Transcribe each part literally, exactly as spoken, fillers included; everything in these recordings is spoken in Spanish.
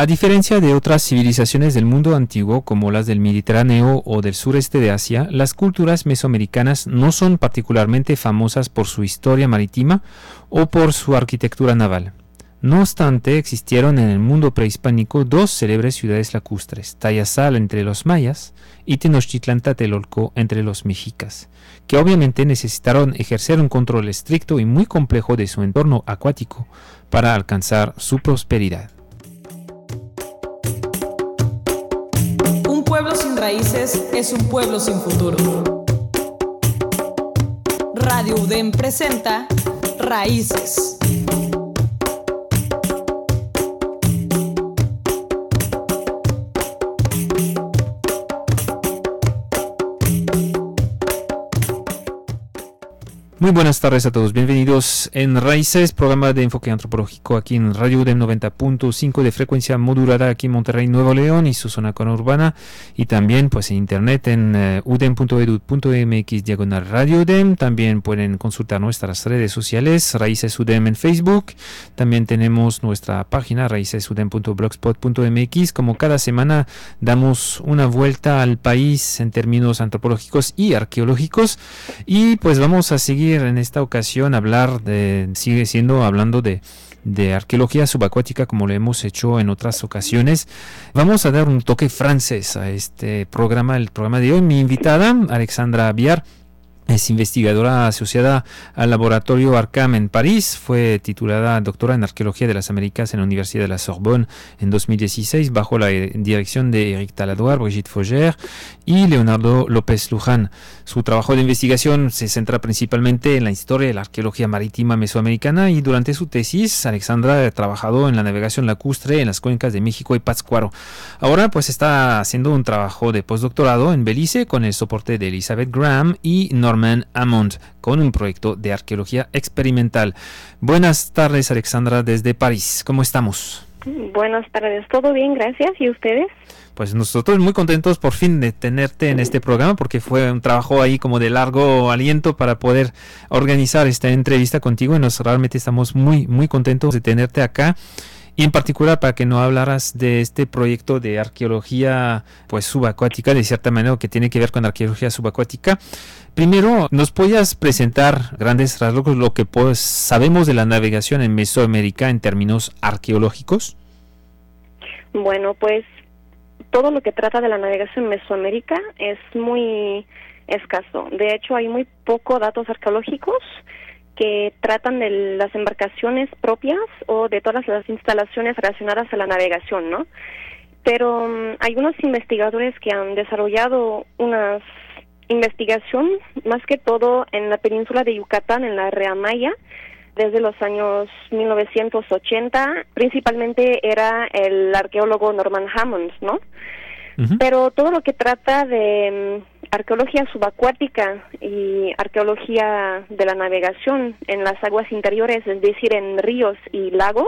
A diferencia de otras civilizaciones del mundo antiguo, como las del Mediterráneo o del sureste de Asia, las culturas mesoamericanas no son particularmente famosas por su historia marítima o por su arquitectura naval. No obstante, existieron en el mundo prehispánico dos célebres ciudades lacustres, Tayasal entre los mayas y Tenochtitlan Tlatelolco entre los mexicas, que obviamente necesitaron ejercer un control estricto y muy complejo de su entorno acuático para alcanzar su prosperidad. Un pueblo sin raíces es un pueblo sin futuro. Radio U D E M presenta Raíces. Muy buenas tardes a todos, bienvenidos en Raíces, programa de enfoque antropológico aquí en Radio U D E M noventa punto cinco de frecuencia modulada aquí en Monterrey, Nuevo León y su zona conurbana, y también pues en internet en uh, udem punto edu punto mx diagonal Radio U D E M. También pueden consultar nuestras redes sociales, Raíces U D E M en Facebook. También tenemos nuestra página raíces udem punto blogspot punto mx. Como cada semana damos una vuelta al país en términos antropológicos y arqueológicos, y pues vamos a seguir en esta ocasión hablar de, sigue siendo hablando de, de arqueología subacuática como lo hemos hecho en otras ocasiones. Vamos a dar un toque francés a este programa, el programa de hoy. Mi invitada, Alexandra Biard, es investigadora asociada al laboratorio Arcam en París. Fue titulada doctora en Arqueología de las Américas en la Universidad de la Sorbonne en dos mil dieciséis bajo la dirección de Éric Taladoire, Brigitte Fougère y Leonardo López Luján. Su trabajo de investigación se centra principalmente en la historia de la arqueología marítima mesoamericana, y durante su tesis Alexandra ha trabajado en la navegación lacustre en las cuencas de México y Pátzcuaro. Ahora pues está haciendo un trabajo de postdoctorado en Belice con el soporte de Elizabeth Graham y Norman Hammond, con un proyecto de arqueología experimental. Buenas tardes, Alexandra, desde París. ¿Cómo estamos? Buenas tardes, todo bien, gracias. ¿Y ustedes? Pues nosotros muy contentos por fin de tenerte en este programa, porque fue un trabajo ahí como de largo aliento para poder organizar esta entrevista contigo, y nos realmente estamos muy, muy contentos de tenerte acá. Y en particular para que nos hablaras de este proyecto de arqueología pues subacuática, de cierta manera, que tiene que ver con arqueología subacuática. Primero, ¿nos podías presentar grandes rasgos lo que pues, sabemos de la navegación en Mesoamérica en términos arqueológicos? Bueno, pues todo lo que trata de la navegación en Mesoamérica es muy escaso. De hecho, hay muy pocos datos arqueológicos que tratan de las embarcaciones propias o de todas las instalaciones relacionadas a la navegación, ¿no? Pero um, hay unos investigadores que han desarrollado una investigación, más que todo en la península de Yucatán, en la Rea Maya, desde los años mil novecientos ochenta. Principalmente era el arqueólogo Norman Hammond, ¿no? Uh-huh. Pero todo lo que trata de um, arqueología subacuática y arqueología de la navegación en las aguas interiores, es decir, en ríos y lagos,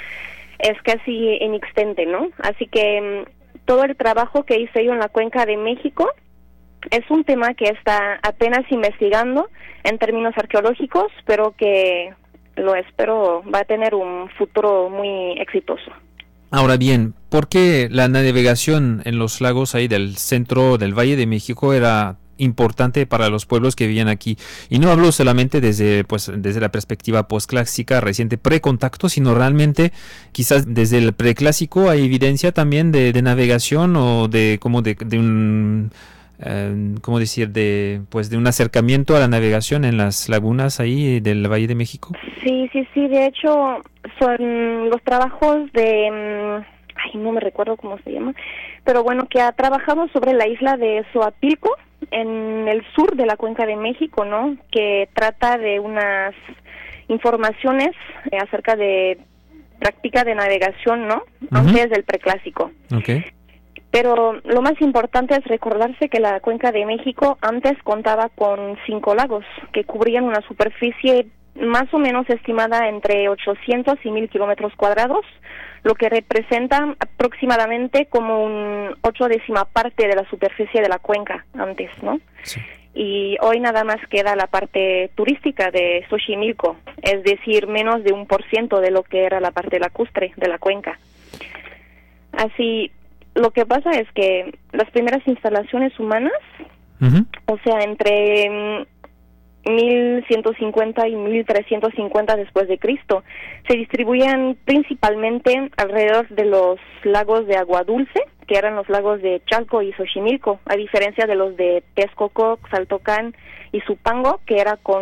es casi inexistente, ¿no? Así que um, todo el trabajo que hice yo en la Cuenca de México es un tema que está apenas investigando en términos arqueológicos, pero que lo espero va a tener un futuro muy exitoso. Ahora bien, ¿por qué la navegación en los lagos ahí del centro del Valle de México era importante para los pueblos que vivían aquí? Y no hablo solamente desde pues desde la perspectiva postclásica, reciente, precontacto, sino realmente quizás desde el preclásico hay evidencia también de, de navegación o de como de, de un eh, ¿cómo decir? de pues de un acercamiento a la navegación en las lagunas ahí del Valle de México. Sí, sí, sí, de hecho son los trabajos de, ay, no me recuerdo cómo se llama, pero bueno, que ha trabajado sobre la isla de Zoapilco, en el sur de la Cuenca de México, ¿no? Que trata de unas informaciones eh, acerca de práctica de navegación, ¿no? Uh-huh. Antes del preclásico. Okay. Pero lo más importante es recordarse que la Cuenca de México antes contaba con cinco lagos que cubrían una superficie más o menos estimada entre ochocientos y mil kilómetros cuadrados, lo que representa aproximadamente como un ocho décima parte de la superficie de la cuenca antes, ¿no? Sí. Y hoy nada más queda la parte turística de Xochimilco, es decir, menos de un por ciento de lo que era la parte lacustre de la cuenca. así, lo que pasa es que las primeras instalaciones humanas, Uh-huh. o sea, entre mil ciento cincuenta y mil trescientos cincuenta después de Cristo, se distribuían principalmente alrededor de los lagos de agua dulce, que eran los lagos de Chalco y Xochimilco, a diferencia de los de Texcoco, Xaltocán y Zupango, que era con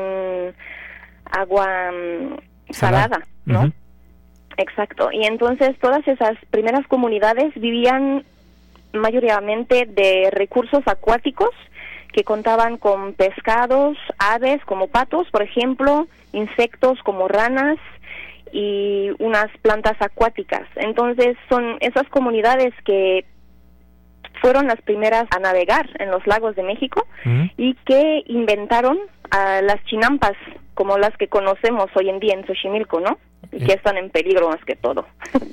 agua um, salada, ¿no? Uh-huh. Exacto. Y entonces todas esas primeras comunidades vivían mayoritariamente de recursos acuáticos que contaban con pescados, aves como patos, por ejemplo, insectos como ranas y unas plantas acuáticas. Entonces son esas comunidades que fueron las primeras a navegar en los lagos de México uh-huh. y que inventaron a las chinampas, como las que conocemos hoy en día en Xochimilco, ¿no? Y que están en peligro más que todo.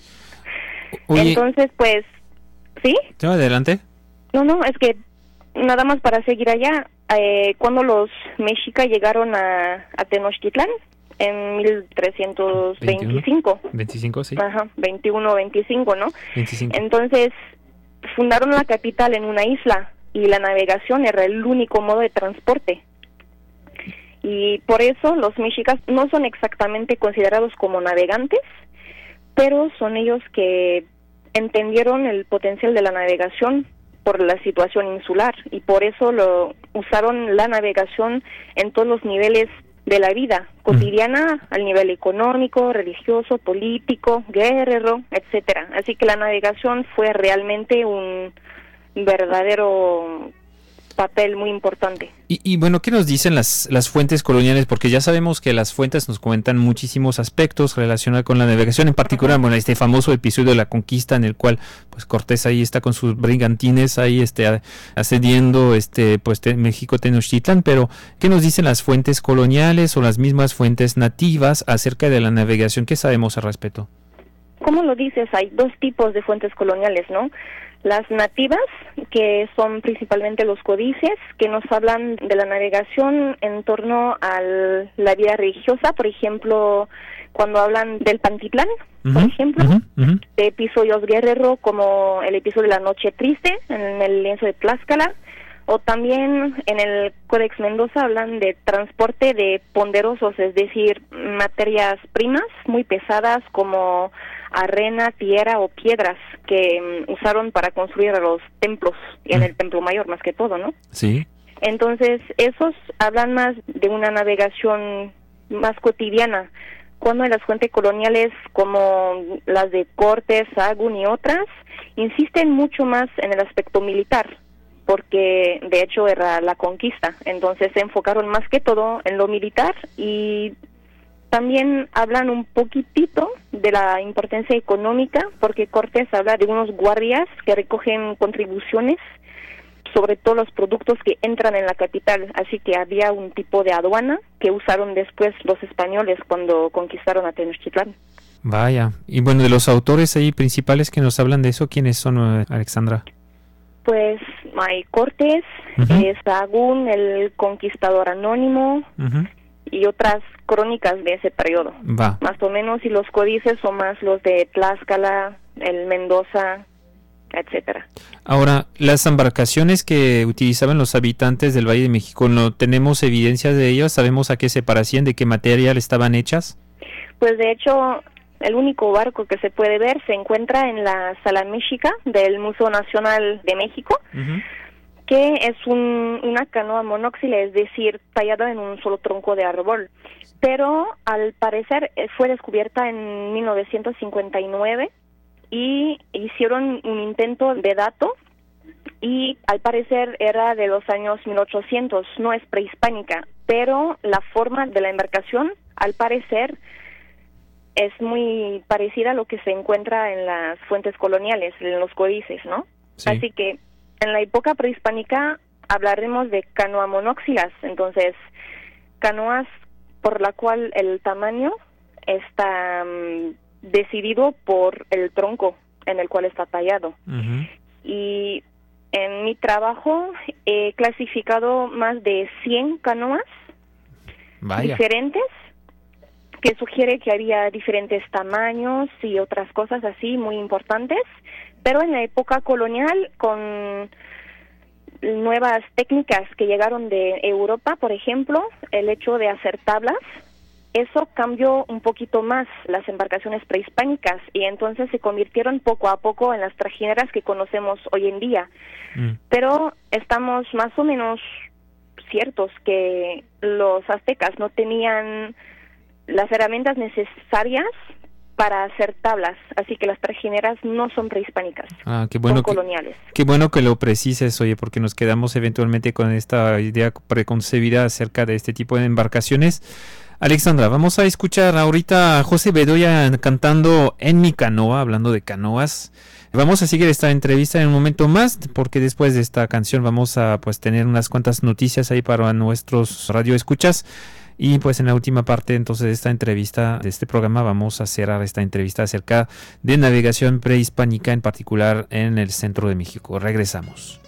Oye, entonces, pues, ¿sí? ¿Te adelante? No, no, es que nada más para seguir allá, eh, cuando los mexicas llegaron a, a Tenochtitlán en mil trescientos veinticinco. veinticinco, sí. Ajá, veintiuno, veinticinco, ¿no? veinticinco. Entonces, fundaron la capital en una isla y la navegación era el único modo de transporte. Y por eso los mexicas no son exactamente considerados como navegantes, pero son ellos que entendieron el potencial de la navegación por la situación insular y por eso lo usaron la navegación en todos los niveles de la vida cotidiana, mm. al nivel económico, religioso, político, guerrero, etcétera. Así que la navegación fue realmente un verdadero papel muy importante. Y, y bueno, ¿qué nos dicen las, las fuentes coloniales? Porque ya sabemos que las fuentes nos cuentan muchísimos aspectos relacionados con la navegación, en particular, uh-huh. bueno, este famoso episodio de la conquista en el cual pues Cortés ahí está con sus brigantines ahí este asediando este pues te, México Tenochtitlán, pero ¿qué nos dicen las fuentes coloniales o las mismas fuentes nativas acerca de la navegación? ¿Qué sabemos al respecto? ¿Cómo lo dices? Hay dos tipos de fuentes coloniales, ¿no? Las nativas, que son principalmente los códices, que nos hablan de la navegación en torno a la vida religiosa, por ejemplo, cuando hablan del Pantitlán, uh-huh, por ejemplo, uh-huh, uh-huh. de episodios guerrero como el episodio de la Noche Triste en el lienzo de Tlaxcala, o también en el Códex Mendoza hablan de transporte de ponderosos, es decir, materias primas muy pesadas como arena, tierra o piedras que um, usaron para construir los templos, y en el Templo Mayor más que todo, ¿no? Sí. Entonces, esos hablan más de una navegación más cotidiana, cuando las fuentes coloniales como las de Cortés, Sahagún y otras insisten mucho más en el aspecto militar, porque de hecho era la conquista, entonces se enfocaron más que todo en lo militar y también hablan un poquitito de la importancia económica, porque Cortés habla de unos guardias que recogen contribuciones sobre todos los productos que entran en la capital, así que había un tipo de aduana que usaron después los españoles cuando conquistaron a Tenochtitlán. Vaya, y bueno, de los autores ahí principales que nos hablan de eso, ¿quiénes son, Alexandra? Pues hay Cortés, uh-huh. eh, Sahagún, el conquistador anónimo, uh-huh. y otras crónicas de ese periodo, Va. más o menos, y los códices son más los de Tlaxcala, el Mendoza, etcétera. Ahora, las embarcaciones que utilizaban los habitantes del Valle de México, ¿no tenemos evidencias de ellas? ¿Sabemos a qué se parecían, de qué material estaban hechas? Pues de hecho, el único barco que se puede ver se encuentra en la Sala Méxica del Museo Nacional de México, uh-huh. que es un, una canoa monóxila, es decir, tallada en un solo tronco de árbol. Pero al parecer fue descubierta en mil novecientos cincuenta y nueve y hicieron un intento de dato y al parecer era de los años mil ochocientos, no es prehispánica, pero la forma de la embarcación al parecer es muy parecida a lo que se encuentra en las fuentes coloniales, en los códices, ¿no? Sí. Así que en la época prehispánica hablaremos de canoa monóxilas, entonces canoas por la cual el tamaño está um, decidido por el tronco en el cual está tallado. Uh-huh. Y en mi trabajo he clasificado más de cien canoas Vaya. diferentes que sugiere que había diferentes tamaños y otras cosas así muy importantes, pero en la época colonial, con nuevas técnicas que llegaron de Europa, por ejemplo, el hecho de hacer tablas, eso cambió un poquito más las embarcaciones prehispánicas y entonces se convirtieron poco a poco en las trajineras que conocemos hoy en día. Mm. Pero estamos más o menos ciertos que los aztecas no tenían las herramientas necesarias para hacer tablas, así que las trajineras no son prehispánicas, ah, qué bueno son que, coloniales. Qué bueno que lo precises, oye, porque nos quedamos eventualmente con esta idea preconcebida acerca de este tipo de embarcaciones. Alexandra, vamos a escuchar ahorita a José Bedoya cantando En mi canoa, hablando de canoas. Vamos a seguir esta entrevista en un momento más, porque después de esta canción vamos a pues tener unas cuantas noticias ahí para nuestros radioescuchas. Y pues en la última parte entonces de esta entrevista, de este programa, vamos a cerrar esta entrevista acerca de navegación prehispánica, en particular en el centro de México. Regresamos.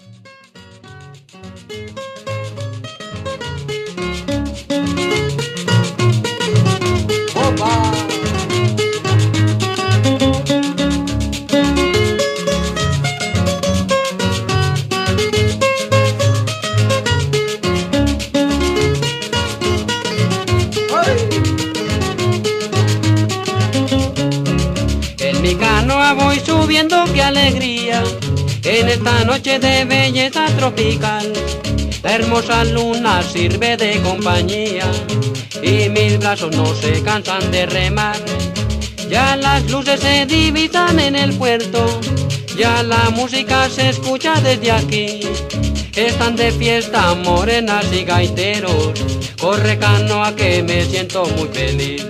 ¡Opa! Voy subiendo, qué alegría, en esta noche de belleza tropical. La hermosa luna sirve de compañía y mis brazos no se cansan de remar. Ya las luces se divisan en el puerto, ya la música se escucha desde aquí. Están de fiesta morenas y gaiteros, corre canoa que me siento muy feliz.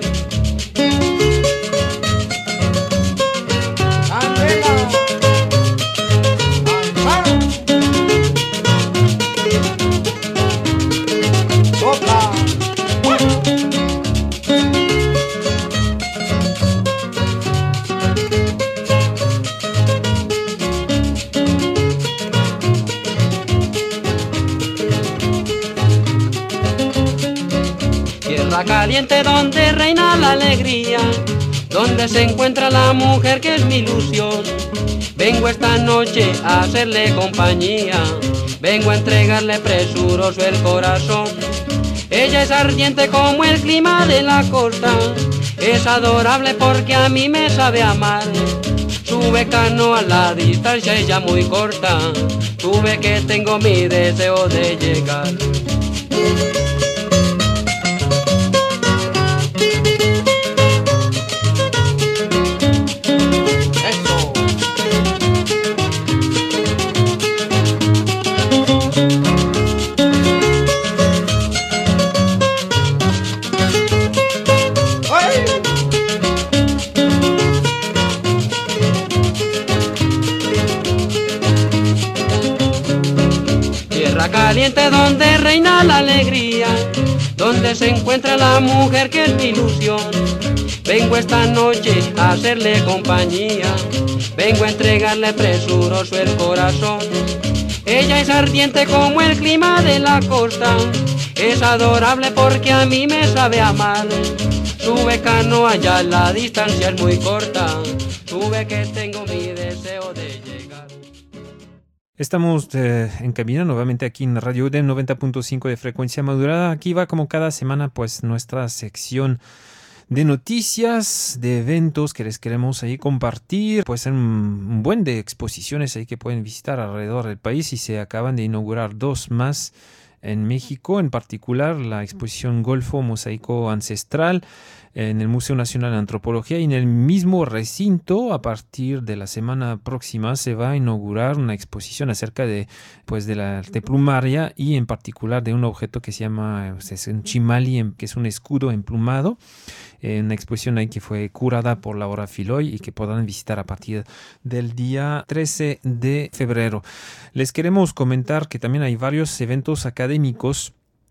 Tierra caliente donde reina la alegría, donde se encuentra la mujer que es mi ilusión. Vengo esta noche a hacerle compañía, vengo a entregarle presuroso el corazón. Ella es ardiente como el clima de la costa, es adorable porque a mí me sabe amar. Sube canoa a la distancia ella muy corta, sube que tengo mi deseo de llegar. Caliente donde reina la alegría, donde se encuentra la mujer que es mi ilusión. Vengo esta noche a hacerle compañía, vengo a entregarle presuroso el corazón. Ella es ardiente como el clima de la costa, es adorable porque a mí me sabe amar. Sube canoa ya la distancia es muy corta, sube que tengo mi deseo de llegar. Estamos eh, en cabina nuevamente aquí en Radio U D E M noventa punto cinco de frecuencia modulada. Aquí va como cada semana pues nuestra sección de noticias, de eventos que les queremos ahí compartir. Pues hay un, un buen de exposiciones ahí que pueden visitar alrededor del país y se acaban de inaugurar dos más en México, en particular la exposición Golfo Mosaico Ancestral en el Museo Nacional de Antropología, y en el mismo recinto a partir de la semana próxima se va a inaugurar una exposición acerca de pues de la de plumaria y en particular de un objeto que se llama es un chimali, que es un escudo emplumado, eh, una exposición ahí que fue curada por Laura Filoy y que podrán visitar a partir del día trece de febrero. Les queremos comentar que también hay varios eventos académicos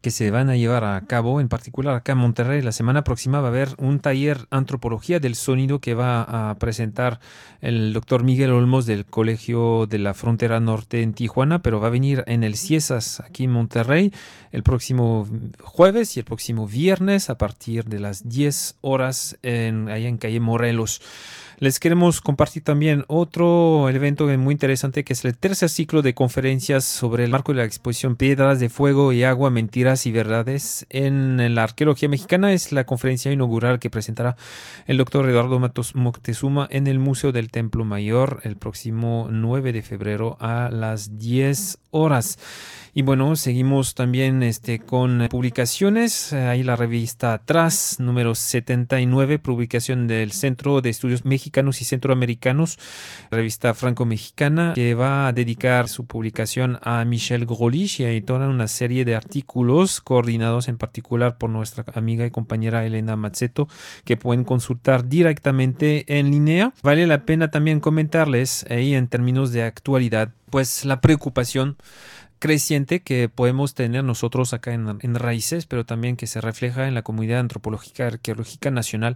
que se van a llevar a cabo, en particular acá en Monterrey. La semana próxima va a haber un taller Antropología del Sonido que va a presentar el doctor Miguel Olmos del Colegio de la Frontera Norte en Tijuana, pero va a venir en el CIESAS aquí en Monterrey el próximo jueves y el próximo viernes a partir de las diez horas en, allá en calle Morelos. Les queremos compartir también otro evento muy interesante que es el tercer ciclo de conferencias sobre el marco de la exposición Piedras de Fuego y Agua, Mentiras y Verdades en la Arqueología Mexicana. Es la conferencia inaugural que presentará el doctor Eduardo Matos Moctezuma en el Museo del Templo Mayor el próximo nueve de febrero a las diez horas. Y bueno, seguimos también este, con publicaciones. Ahí la revista Atrás, número setenta y nueve, publicación del Centro de Estudios Mexicanos y Centroamericanos, revista franco-mexicana, que va a dedicar su publicación a Michel Grolich y a toda una serie de artículos coordinados en particular por nuestra amiga y compañera Elena Mazzetto, que pueden consultar directamente en línea. Vale la pena también comentarles ahí en términos de actualidad, pues la preocupación creciente que podemos tener nosotros acá en, en Raíces, pero también que se refleja en la comunidad antropológica arqueológica nacional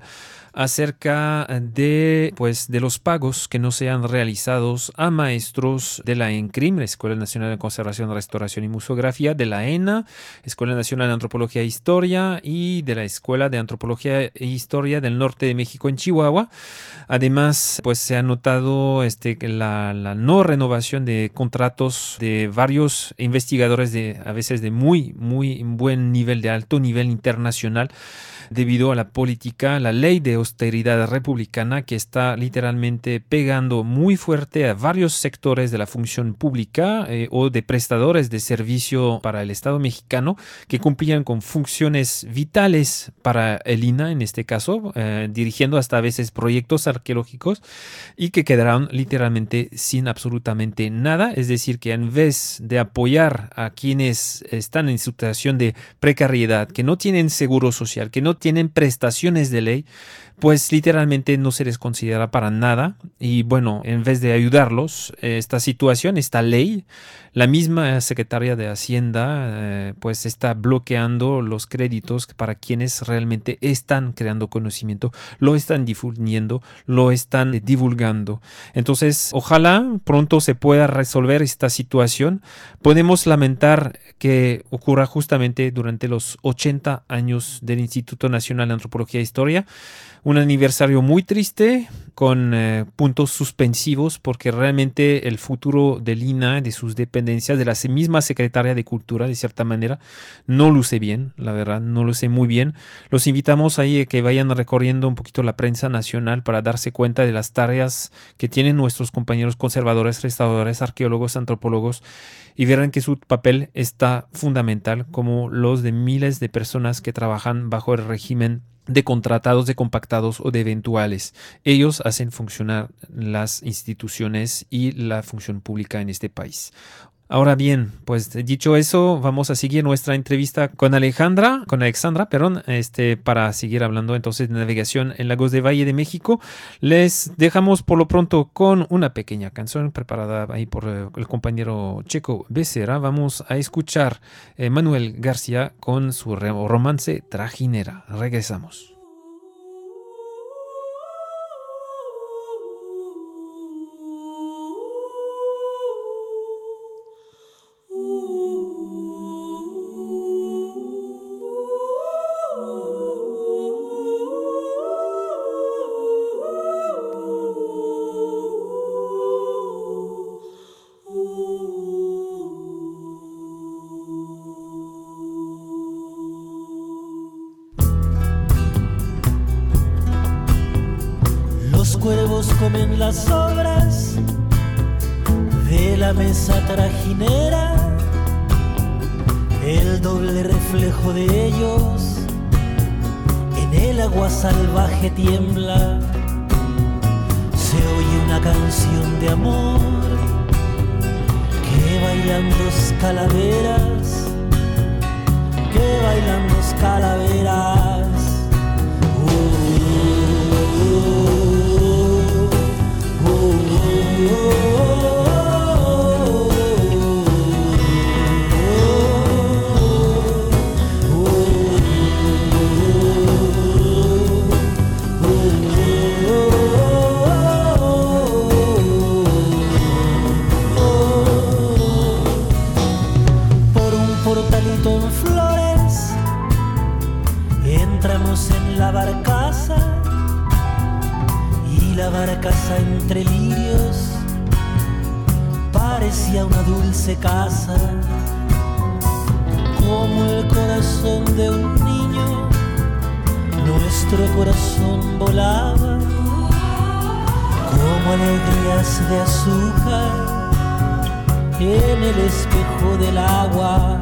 acerca de, pues, de los pagos que no sean realizados a maestros de la ENCRIM, la Escuela Nacional de Conservación, Restauración y Museografía, de la ENA, Escuela Nacional de Antropología e Historia, y de la Escuela de Antropología e Historia del Norte de México en Chihuahua. Además, pues se ha notado este, que la, la no renovación de contratos de varios investigadores de a veces de muy, muy buen nivel, de alto nivel internacional, debido a la política, la ley de austeridad republicana que está literalmente pegando muy fuerte a varios sectores de la función pública eh, o de prestadores de servicio para el Estado mexicano que cumplían con funciones vitales para el I N A, en este caso, eh, dirigiendo hasta a veces proyectos arqueológicos y que quedaron literalmente sin absolutamente nada. Es decir, que en vez de apoyar a quienes están en situación de precariedad, que no tienen seguro social, que no tienen prestaciones de ley, pues literalmente no se les considera para nada. Y bueno, en vez de ayudarlos, esta situación, esta ley, la misma secretaria de Hacienda eh, pues está bloqueando los créditos para quienes realmente están creando conocimiento, lo están difundiendo, lo están divulgando. Entonces, ojalá pronto se pueda resolver esta situación. Podemos lamentar que ocurra justamente durante los ochenta años del Instituto Nacional de Antropología e Historia, un aniversario muy triste con eh, puntos suspensivos, porque realmente el futuro del I N A, de sus dependencias, de la misma Secretaría de Cultura, de cierta manera, no luce bien, la verdad, no luce muy bien. Los invitamos ahí a que vayan recorriendo un poquito la prensa nacional para darse cuenta de las tareas que tienen nuestros compañeros conservadores, restauradores, arqueólogos, antropólogos, y verán que su papel está fundamental, como los de miles de personas que trabajan bajo el régimen de contratados, de compactados o de eventuales. Ellos hacen funcionar las instituciones y la función pública en este país. Ahora bien, pues dicho eso, vamos a seguir nuestra entrevista con Alejandra, con Alexandra, perdón, este, para seguir hablando entonces de navegación en lagos de Valle de México. Les dejamos por lo pronto con una pequeña canción preparada ahí por eh, el compañero Checo Becerra. Vamos a escuchar eh, Manuel García con su romance Trajinera. Regresamos. Comen las sobras de la mesa trajinera, el doble reflejo de ellos en el agua salvaje tiembla. Se oye una canción de amor que bailan dos calaveras, que bailan dos calaveras. Uh, uh, uh. casa entre lirios parecía una dulce casa, como el corazón de un niño, nuestro corazón volaba, como alegrías de azúcar en el espejo del agua.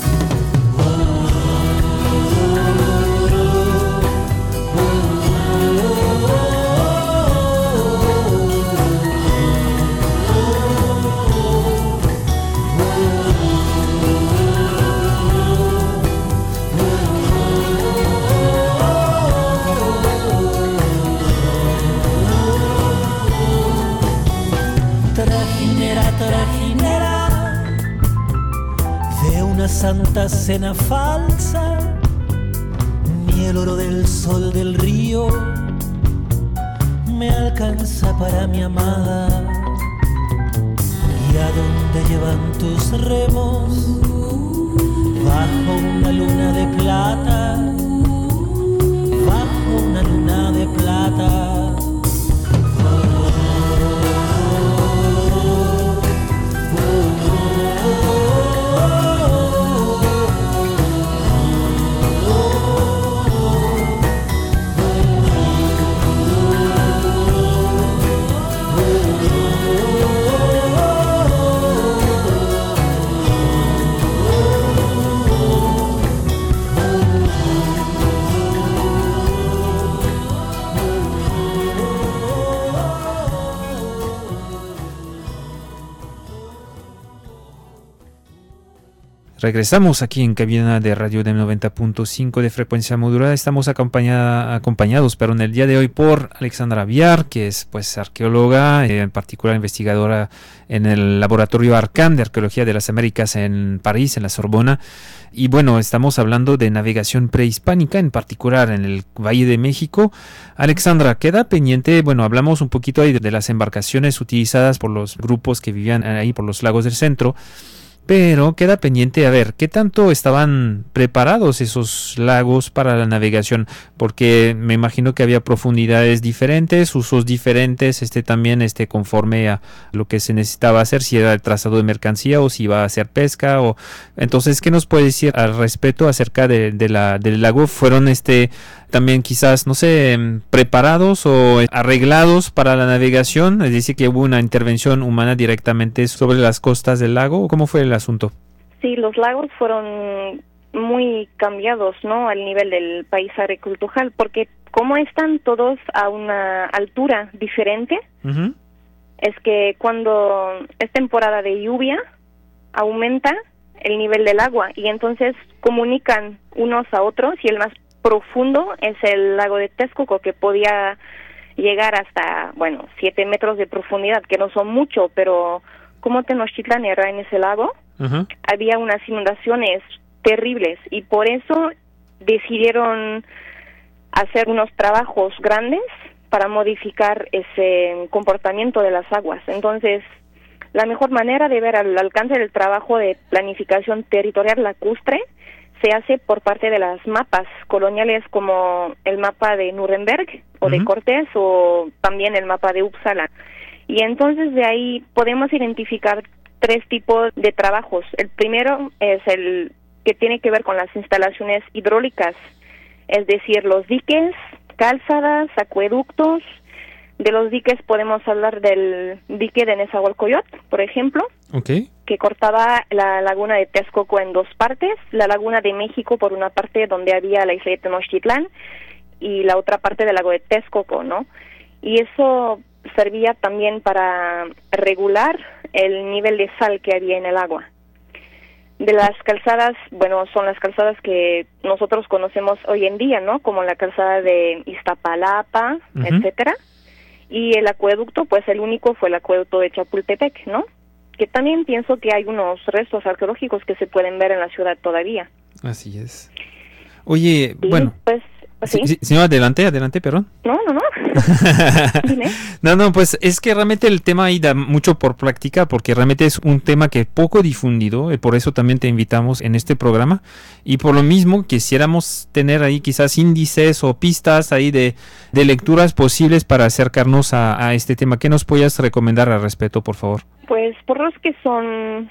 Trajinera de una santa cena falsa, ni el oro del sol del río me alcanza para mi amada. ¿Y a dónde llevan tus remos? Bajo una luna de plata, bajo una luna de plata. Regresamos aquí en cabina de Radio D E M noventa punto cinco de frecuencia modulada. Estamos acompañada, acompañados pero en el día de hoy por Alexandra Viar, que es pues arqueóloga, eh, en particular investigadora en el laboratorio Arcam de Arqueología de las Américas en París, en la Sorbona. Y bueno, estamos hablando de navegación prehispánica, en particular en el Valle de México. Alexandra, queda pendiente, bueno, hablamos un poquito ahí de, de las embarcaciones utilizadas por los grupos que vivían ahí por los lagos del centro. Pero queda pendiente a ver qué tanto estaban preparados esos lagos para la navegación, porque me imagino que había profundidades diferentes, usos diferentes, este también este conforme a lo que se necesitaba hacer, si era el trazado de mercancía o si iba a hacer pesca. O entonces, ¿qué nos puede decir al respecto acerca de, de la del lago? ¿Fueron este también quizás, no sé, preparados o arreglados para la navegación? Es decir, que hubo una intervención humana directamente sobre las costas del lago. ¿Cómo fue el asunto? Sí, los lagos fueron muy cambiados, ¿no? Al nivel del paisaje cultural, porque como están todos a una altura diferente, uh-huh. es que cuando es temporada de lluvia, aumenta el nivel del agua y entonces comunican unos a otros, y el más profundo es el lago de Texcoco, que podía llegar hasta, bueno, siete metros de profundidad, que no son mucho, pero como Tenochtitlan era en ese lago, uh-huh. había unas inundaciones terribles, y por eso decidieron hacer unos trabajos grandes para modificar ese comportamiento de las aguas. Entonces, la mejor manera de ver al alcance del trabajo de planificación territorial lacustre se hace por parte de las mapas coloniales, como el mapa de Nuremberg o uh-huh. de Cortés, o también el mapa de Uppsala. Y entonces de ahí podemos identificar tres tipos de trabajos. El primero es el que tiene que ver con las instalaciones hidráulicas, es decir, los diques, calzadas, acueductos. De los diques podemos hablar del dique de Nezahualcóyotl, por ejemplo, okay. que cortaba la laguna de Texcoco en dos partes, la laguna de México por una parte donde había la isla de Tenochtitlán y la otra parte del lago de Texcoco, ¿no? Y eso servía también para regular el nivel de sal que había en el agua. De las calzadas, bueno, son las calzadas que nosotros conocemos hoy en día, ¿no? Como la calzada de Iztapalapa, uh-huh. etcétera. Y el acueducto, pues el único fue el acueducto de Chapultepec, ¿no? Que también pienso que hay unos restos arqueológicos que se pueden ver en la ciudad todavía. Así es. Oye, y bueno. pues ¿Sí? Sí, sí, no, adelante, adelante, perdón. No, no, no. Dime. No, no, pues es que realmente el tema ahí da mucho por práctica, porque realmente es un tema que es poco difundido, y por eso también te invitamos en este programa, y por lo mismo quisiéramos tener ahí quizás índices o pistas ahí de, de lecturas posibles para acercarnos a, a este tema. ¿Qué nos podías recomendar al respecto, por favor? Pues por los que son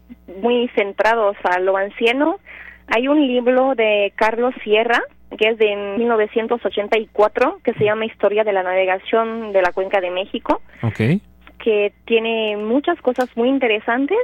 muy centrados a lo anciano, hay un libro de Carlos Sierra, que es de mil novecientos ochenta y cuatro, que se llama Historia de la Navegación de la Cuenca de México, Okay. que tiene muchas cosas muy interesantes.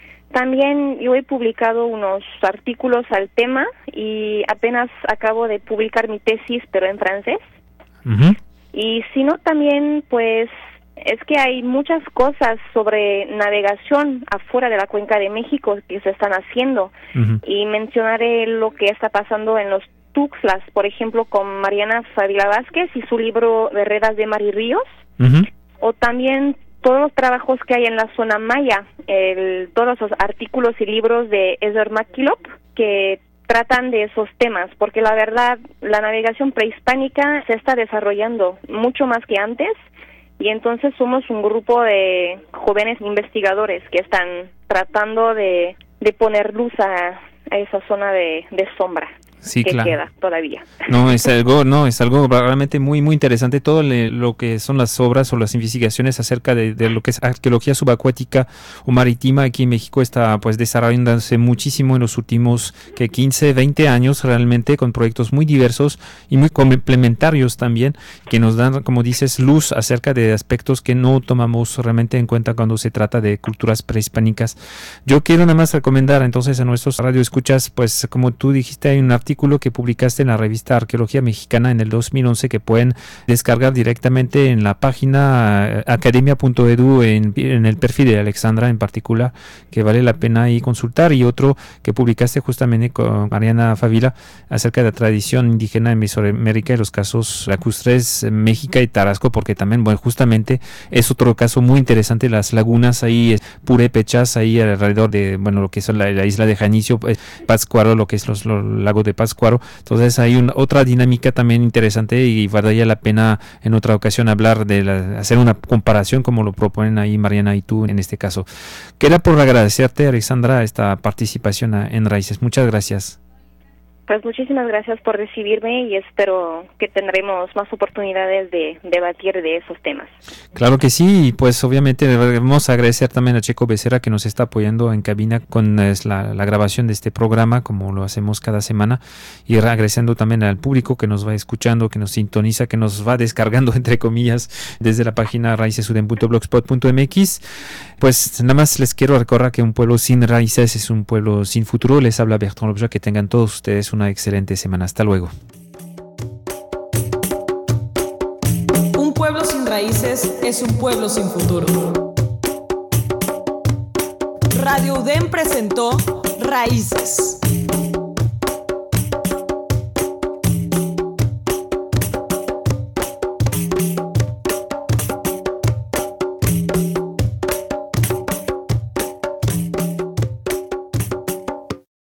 También yo he publicado unos artículos al tema y apenas acabo de publicar mi tesis, pero en francés. Uh-huh. Y si no, también, pues, es que hay muchas cosas sobre navegación afuera de la Cuenca de México que se están haciendo. Uh-huh. Y mencionaré lo que está pasando en los Tuxtlas, por ejemplo, con Mariana Favila Vázquez y su libro Veredas de Mar y Ríos, uh-huh. o también todos los trabajos que hay en la zona maya, el, todos los artículos y libros de Ezer McKillop que tratan de esos temas, porque la verdad, la navegación prehispánica se está desarrollando mucho más que antes, y entonces somos un grupo de jóvenes investigadores que están tratando de, de poner luz a, a esa zona de, de sombra. Sí, que claro. queda todavía. No, es algo, no, es algo realmente muy, muy interesante. Todo le, lo que son las obras o las investigaciones acerca de, de lo que es arqueología subacuática o marítima aquí en México está pues desarrollándose muchísimo en los últimos que quince, veinte años realmente, con proyectos muy diversos y muy complementarios también, que nos dan, como dices, luz acerca de aspectos que no tomamos realmente en cuenta cuando se trata de culturas prehispánicas. Yo quiero nada más recomendar entonces a nuestros radioescuchas, pues como tú dijiste, hay un artículo que publicaste en la revista Arqueología Mexicana en el dos mil once que pueden descargar directamente en la página academia punto edu en, en el perfil de Alexandra en particular, que vale la pena ahí consultar, y otro que publicaste justamente con Mariana Favila acerca de la tradición indígena en Mesoamérica y los casos lacustres, México y Tarasco, porque también, bueno, justamente es otro caso muy interesante, las lagunas ahí purépechas ahí alrededor de, bueno, lo que es la, la isla de Janicio, Pátzcuaro, lo que es los, los lagos de Pátzcuaro. Entonces hay una, otra dinámica también interesante, y valdría la pena en otra ocasión hablar de la, hacer una comparación como lo proponen ahí Mariana y tú en este caso. Queda por agradecerte, Alexandra, esta participación en Raíces. Muchas gracias. Pues muchísimas gracias por recibirme y espero que tendremos más oportunidades de debatir de esos temas. Claro que sí, y pues obviamente debemos agradecer también a Checo Becerra, que nos está apoyando en cabina con es, la, la grabación de este programa, como lo hacemos cada semana, y agradeciendo también al público que nos va escuchando, que nos sintoniza, que nos va descargando, entre comillas, desde la página raicesuden punto blogspot punto m x. Pues nada más les quiero recordar que un pueblo sin raíces es un pueblo sin futuro. Les habla Bertrand Lobja, que tengan todos ustedes una excelente semana. Hasta luego. Un pueblo sin raíces es un pueblo sin futuro. Radio U D E M presentó Raíces.